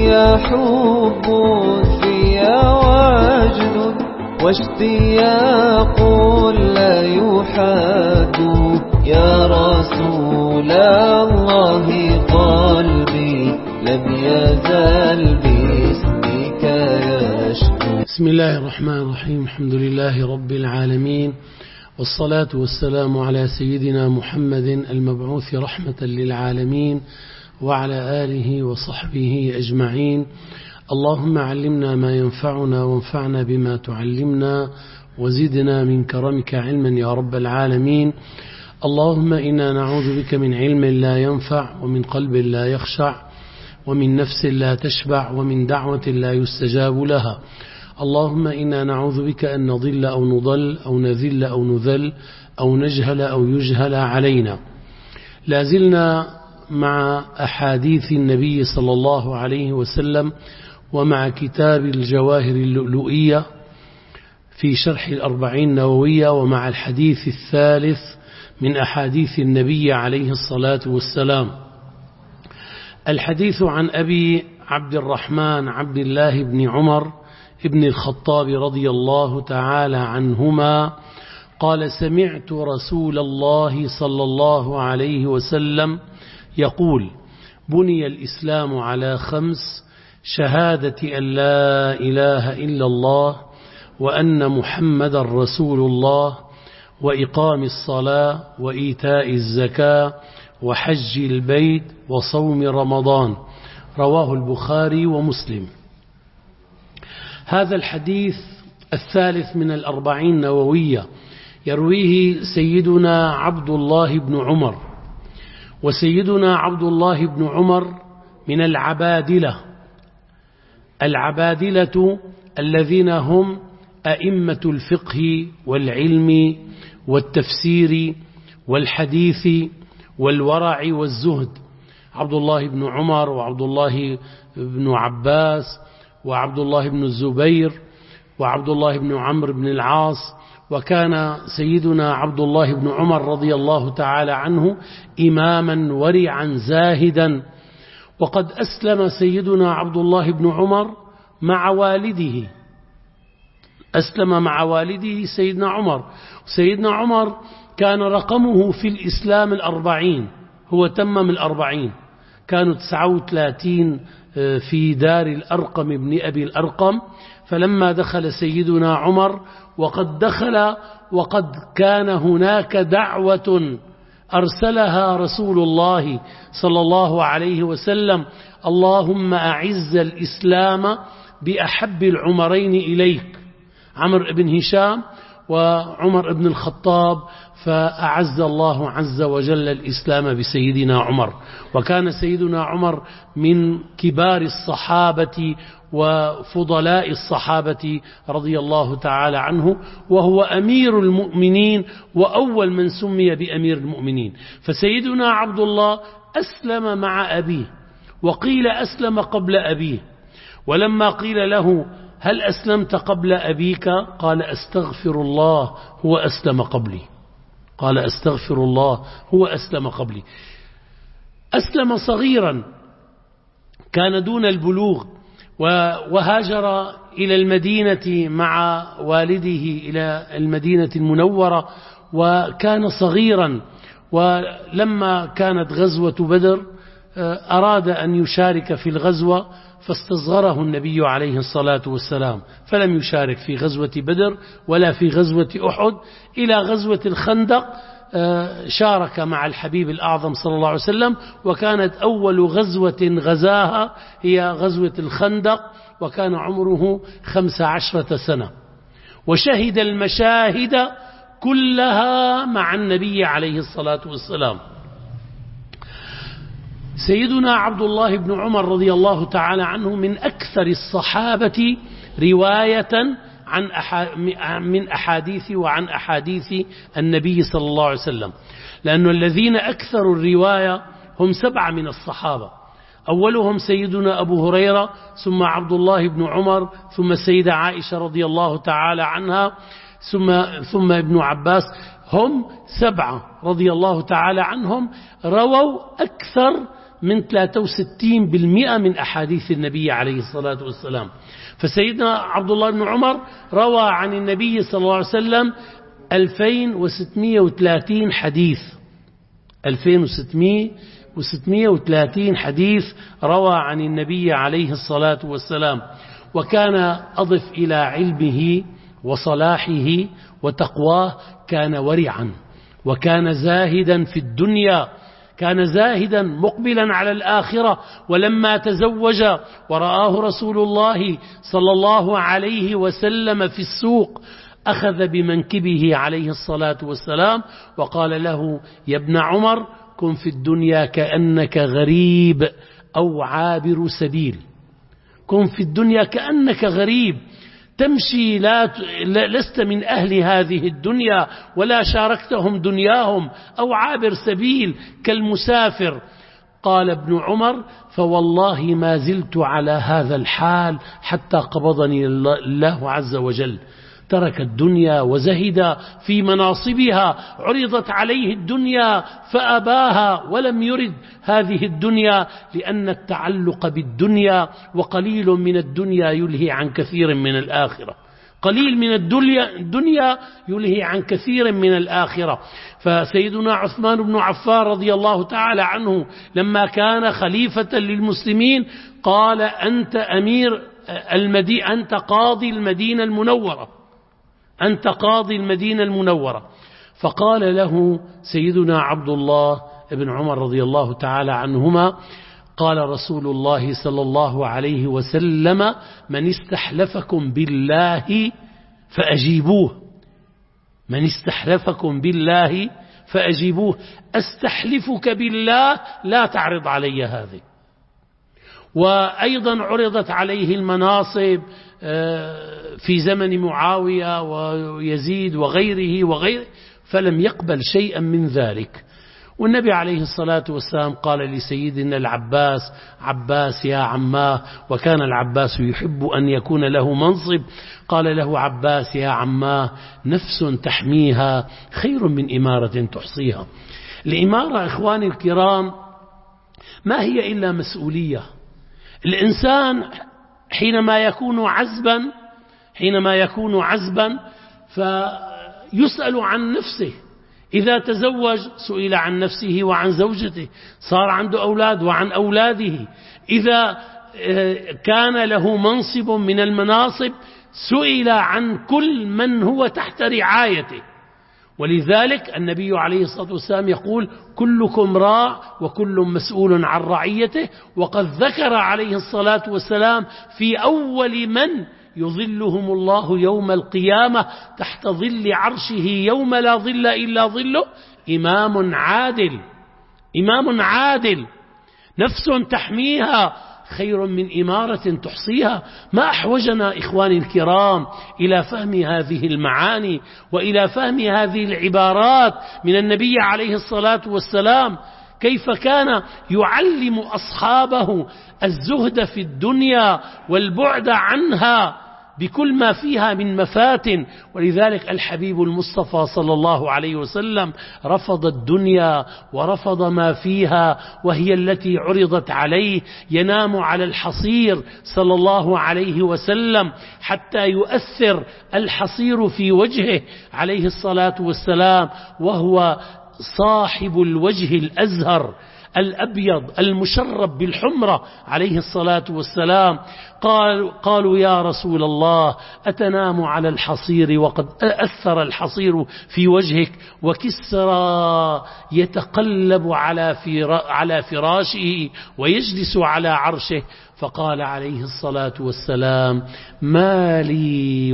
في حب في وجد واشتياق لا يحاد يا رسول الله قلبي لم يزل باسمك يشكو. بسم الله الرحمن الرحيم. الحمد لله رب العالمين، والصلاة والسلام على سيدنا محمد المبعوث رحمة للعالمين وعلى آله وصحبه أجمعين. اللهم علمنا ما ينفعنا وانفعنا بما تعلمنا وزدنا من كرمك علما يا رب العالمين. اللهم إنا نعوذ بك من علم لا ينفع ومن قلب لا يخشع ومن نفس لا تشبع ومن دعوة لا يستجاب لها. اللهم إنا نعوذ بك أن نضل أو نضل أو نذل أو نذل أو نجهل أو يجهل علينا. لازلنا مع أحاديث النبي صلى الله عليه وسلم ومع كتاب الجواهر اللؤلؤية في شرح الأربعين النووية، ومع الحديث الثالث من أحاديث النبي عليه الصلاة والسلام. الحديث عن أبي عبد الرحمن عبد الله بن عمر ابن الخطاب رضي الله تعالى عنهما قال: سمعت رسول الله صلى الله عليه وسلم يقول: بني الإسلام على 5: شهادة أن لا إله إلا الله وأن محمد رسول الله وإقام الصلاة وإيتاء الزكاة وحج البيت وصوم رمضان. رواه البخاري ومسلم. هذا الحديث الثالث من الأربعين النووية يرويه سيدنا عبد الله بن عمر، وسيدنا عبد الله بن عمر من العبادلة الذين هم أئمة الفقه والعلم والتفسير والحديث والورع والزهد. عبد الله بن عمر وعبد الله بن عباس وعبد الله بن الزبير وعبد الله بن عمرو بن العاص. وكان سيدنا عبد الله بن عمر رضي الله تعالى عنه إماما ورعا زاهدا، وقد أسلم سيدنا عبد الله بن عمر مع والده، أسلم مع والده سيدنا عمر. سيدنا عمر كان رقمه في الإسلام 40، هو تمم 40، كانوا 39 في دار الأرقم ابن أبي الأرقم. فلما دخل سيدنا عمر وقد كان هناك دعوة أرسلها رسول الله صلى الله عليه وسلم: اللهم أعز الإسلام بأحب العمرين إليك، عمرو بن هشام وعمر بن الخطاب. فأعز الله عز وجل الإسلام بسيدنا عمر، وكان سيدنا عمر من كبار الصحابة وفضلاء الصحابة رضي الله تعالى عنه، وهو أمير المؤمنين وأول من سمي بأمير المؤمنين. فسيدنا عبد الله أسلم مع أبيه، وقيل أسلم قبل أبيه. ولما قيل له: هل أسلمت قبل أبيك؟ قال: أستغفر الله، هو أسلم قبلي. قال: أستغفر الله، هو أسلم قبلي. أسلم صغيرا، كان دون البلوغ، وهاجر إلى المدينة مع والده إلى المدينة المنورة، وكان صغيرا. ولما كانت غزوة بدر أراد أن يشارك في الغزوة، فاستصغره النبي عليه الصلاة والسلام، فلم يشارك في غزوة بدر ولا في غزوة أحد. إلى غزوة الخندق شارك مع الحبيب الأعظم صلى الله عليه وسلم، وكانت أول غزوة غزاها هي غزوة الخندق، وكان عمره 15 سنة، وشهد المشاهد كلها مع النبي عليه الصلاة والسلام. سيدنا عبد الله بن عمر رضي الله تعالى عنه من أكثر الصحابة رواية من أحاديث وعن أحاديث النبي صلى الله عليه وسلم، لأن الذين أكثروا الرواية هم 7 من الصحابة. أولهم سيدنا أبو هريرة، ثم عبد الله بن عمر، ثم السيدة عائشة رضي الله تعالى عنها، ثم ابن عباس. هم 7 رضي الله تعالى عنهم رووا أكثر من 63% من أحاديث النبي عليه الصلاة والسلام. فسيدنا عبد الله بن عمر روى عن النبي صلى الله عليه وسلم 2630 حديث، 2630 حديث روى عن النبي عليه الصلاة والسلام. وكان أضف إلى علمه وصلاحه وتقواه كان ورعا، وكان زاهدا في الدنيا، كان زاهدا مقبلا على الآخرة. ولما تزوج ورآه رسول الله صلى الله عليه وسلم في السوق أخذ بمنكبه عليه الصلاة والسلام وقال له: يا ابن عمر، كن في الدنيا كأنك غريب أو عابر سبيل. كن في الدنيا كأنك غريب، تمشي لست من أهل هذه الدنيا ولا شاركتهم دنياهم، أو عابر سبيل كالمسافر. قال ابن عمر: فوالله ما زلت على هذا الحال حتى قبضني الله عز وجل. ترك الدنيا وزهد في مناصبها، عرضت عليه الدنيا فأباها ولم يرد هذه الدنيا، لأن التعلق بالدنيا وقليل من الدنيا يلهي عن كثير من الآخرة. قليل من الدنيا يلهي عن كثير من الآخرة. فسيدنا عثمان بن عفان رضي الله تعالى عنه لما كان خليفة للمسلمين قال: أنت أمير المدينة، أنت قاضي المدينة المنورة، أنت قاضي المدينة المنورة. فقال له سيدنا عبد الله بن عمر رضي الله تعالى عنهما: قال رسول الله صلى الله عليه وسلم: من استحلفكم بالله فأجيبوه. من استحلفكم بالله فأجيبوه. أستحلفك بالله لا تعرض علي هذه. وأيضا عرضت عليه المناصب في زمن معاوية ويزيد وغيره فلم يقبل شيئا من ذلك. والنبي عليه الصلاة والسلام قال لسيدنا العباس: عباس يا عماه، وكان العباس يحب أن يكون له منصب. قال له عباس: يا عماه، نفس تحميها خير من إمارة تحصيها. الإمارة إخواني الكرام ما هي إلا مسؤولية. الإنسان حينما يكون عزبا فيسأل عن نفسه. إذا تزوج سئل عن نفسه وعن زوجته، صار عنده أولاد وعن أولاده. إذا كان له منصب من المناصب سئل عن كل من هو تحت رعايته. ولذلك النبي عليه الصلاة والسلام يقول: كلكم راع وكل مسؤول عن رعيته. وقد ذكر عليه الصلاة والسلام في أول من يظلهم الله يوم القيامة تحت ظل عرشه يوم لا ظل إلا ظله: إمام عادل نفس تحميها خير من إمارة تحصيها. ما أحوجنا إخواني الكرام إلى فهم هذه المعاني وإلى فهم هذه العبارات من النبي عليه الصلاة والسلام، كيف كان يعلم أصحابه الزهد في الدنيا والبعد عنها بكل ما فيها من مفاتن. ولذلك الحبيب المصطفى صلى الله عليه وسلم رفض الدنيا ورفض ما فيها، وهي التي عرضت عليه. ينام على الحصير صلى الله عليه وسلم حتى يؤثر الحصير في وجهه عليه الصلاة والسلام، وهو صاحب الوجه الأزهر الأبيض المشرب بالحمرة عليه الصلاة والسلام. قالوا: يا رسول الله، أتنام على الحصير وقد أثر الحصير في وجهك، وكسرى يتقلب على فراشه ويجلس على عرشه؟ فقال عليه الصلاة والسلام: ما لي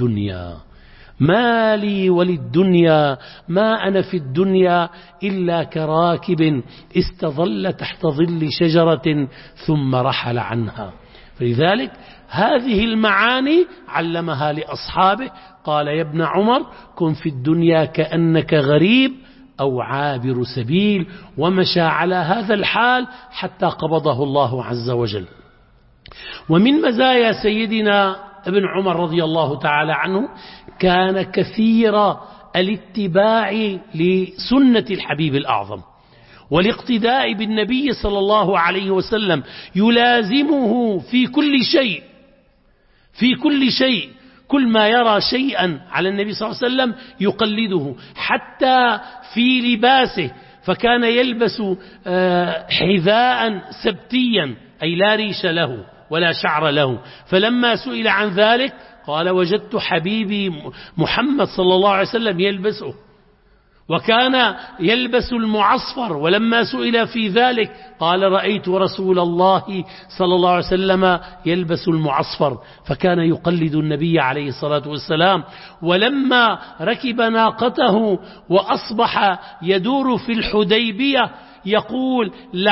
وللدنيا، ما أنا في الدنيا إلا كراكب استظل تحت ظل شجرة ثم رحل عنها. فلذلك هذه المعاني علمها لأصحابه. قال: يا ابن عمر، كن في الدنيا كأنك غريب أو عابر سبيل. ومشى على هذا الحال حتى قبضه الله عز وجل. ومن مزايا سيدنا ابن عمر رضي الله تعالى عنه كان كثير الاتباع لسنة الحبيب الأعظم. والاقتداء بالنبي صلى الله عليه وسلم يلازمه في كل شيء، في كل شيء. كل ما يرى شيئا على النبي صلى الله عليه وسلم يقلده، حتى في لباسه، فكان يلبس حذاء سبتيا أي لا ريش له ولا شعر له، فلما سئل عن ذلك قال وجدت حبيبي محمد صلى الله عليه وسلم يلبسه. وكان يلبس المعصفر، ولما سئل في ذلك قال رأيت رسول الله صلى الله عليه وسلم يلبس المعصفر، فكان يقلد النبي عليه الصلاة والسلام. ولما ركب ناقته وأصبح يدور في الحديبية يقول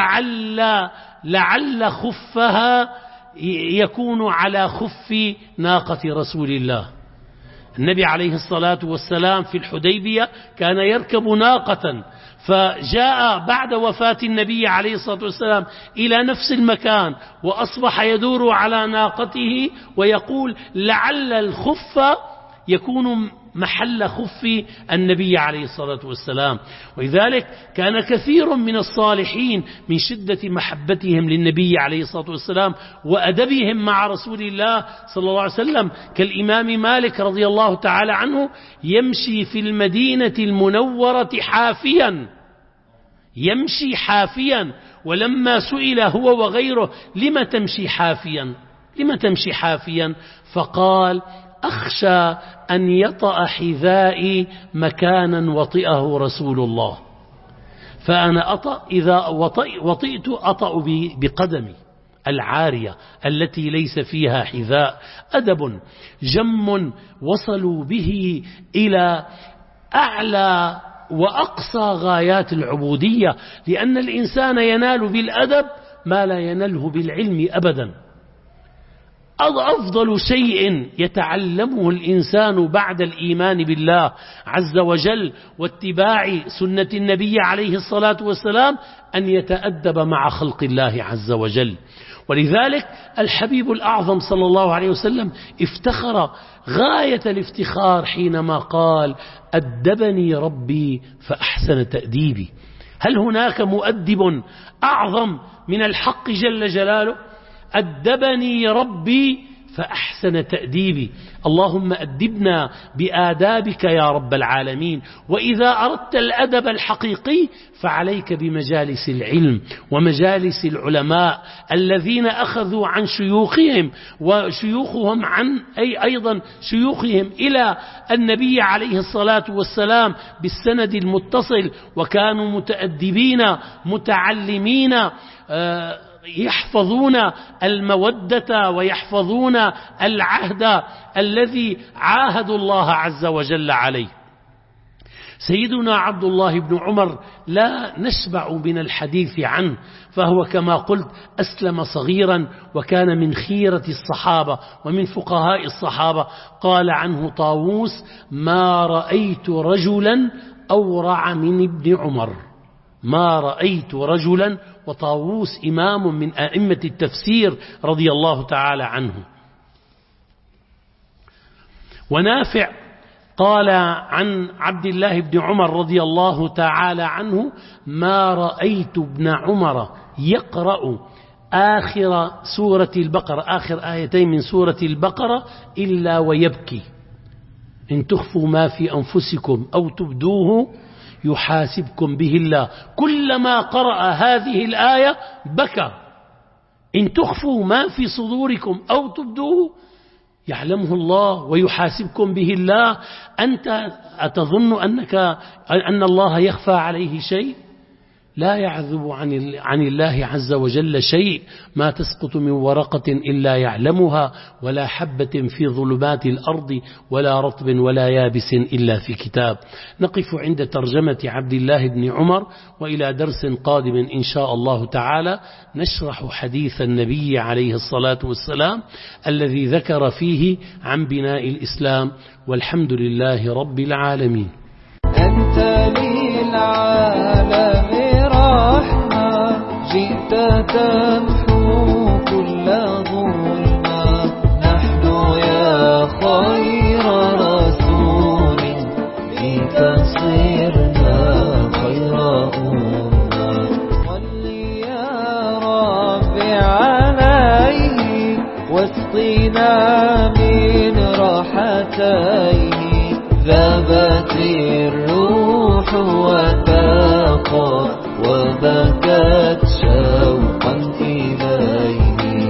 لعل خفها يكون على خف ناقة رسول الله. النبي عليه الصلاة والسلام في الحديبية كان يركب ناقة، فجاء بعد وفاة النبي عليه الصلاة والسلام إلى نفس المكان وأصبح يدور على ناقته ويقول لعل الخف يكون محل خف النبي عليه الصلاة والسلام. ولذلك كان كثير من الصالحين من شدة محبتهم للنبي عليه الصلاة والسلام وأدبهم مع رسول الله صلى الله عليه وسلم، كالإمام مالك رضي الله تعالى عنه يمشي في المدينة المنورة حافيا، يمشي حافيا. ولما سئل هو وغيره لم تمشي حافيا، لم تمشي حافيا؟ فقال أخشى أن يطأ حذائي مكانا وطئه رسول الله، فأنا أطأ إذا وطئت أطأ بقدمي العارية التي ليس فيها حذاء. أدب جم وصلوا به إلى أعلى وأقصى غايات العبودية، لأن الإنسان ينال بالأدب ما لا يناله بالعلم أبدا. أفضل شيء يتعلمه الإنسان بعد الإيمان بالله عز وجل واتباع سنة النبي عليه الصلاة والسلام أن يتأدب مع خلق الله عز وجل. ولذلك الحبيب الأعظم صلى الله عليه وسلم افتخر غاية الافتخار حينما قال أدبني ربي فأحسن تأديبي. هل هناك مؤدب أعظم من الحق جل جلاله؟ أدبني ربي فأحسن تأديبي. اللهم أدبنا بآدابك يا رب العالمين. وإذا أردت الأدب الحقيقي فعليك بمجالس العلم ومجالس العلماء الذين أخذوا عن شيوخهم وشيوخهم عن أيضا شيوخهم إلى النبي عليه الصلاة والسلام بالسند المتصل، وكانوا متأدبين متعلمين يحفظون المودة ويحفظون العهد الذي عاهدوا الله عز وجل عليه. سيدنا عبد الله بن عمر لا نشبع من الحديث عنه، فهو كما قلت أسلم صغيرا وكان من خيرة الصحابة ومن فقهاء الصحابة. قال عنه طاووس ما رأيت رجلا أورع من ابن عمر، ما رأيت رجلا، وطاووس إمام من أئمة التفسير رضي الله تعالى عنه. ونافع قال عن عبد الله بن عمر رضي الله تعالى عنه ما رأيت ابن عمر يقرأ آخر سورة البقرة، آخر آيتين من سورة البقرة إلا ويبكي. إن تخفوا ما في أنفسكم أو تبدوه يحاسبكم به الله. كلما قرأ هذه الآية بكى. إن تخفوا ما في صدوركم أو تبدوه يعلمه الله ويحاسبكم به الله. أنت أتظن أن الله يخفى عليه شيء؟ لا يعذب عن الله عز وجل شيء، ما تسقط من ورقة إلا يعلمها، ولا حبة في ظلمات الأرض ولا رطب ولا يابس إلا في كتاب. نقف عند ترجمة عبد الله بن عمر، وإلى درس قادم إن شاء الله تعالى نشرح حديث النبي عليه الصلاة والسلام الذي ذكر فيه عن بناء الإسلام. والحمد لله رب العالمين. أنت للعالم رحمة، جئت تمحو كل ظلمة. نحن يا خير رسول فيك صرنا خير أمة. واسقنا من راحتي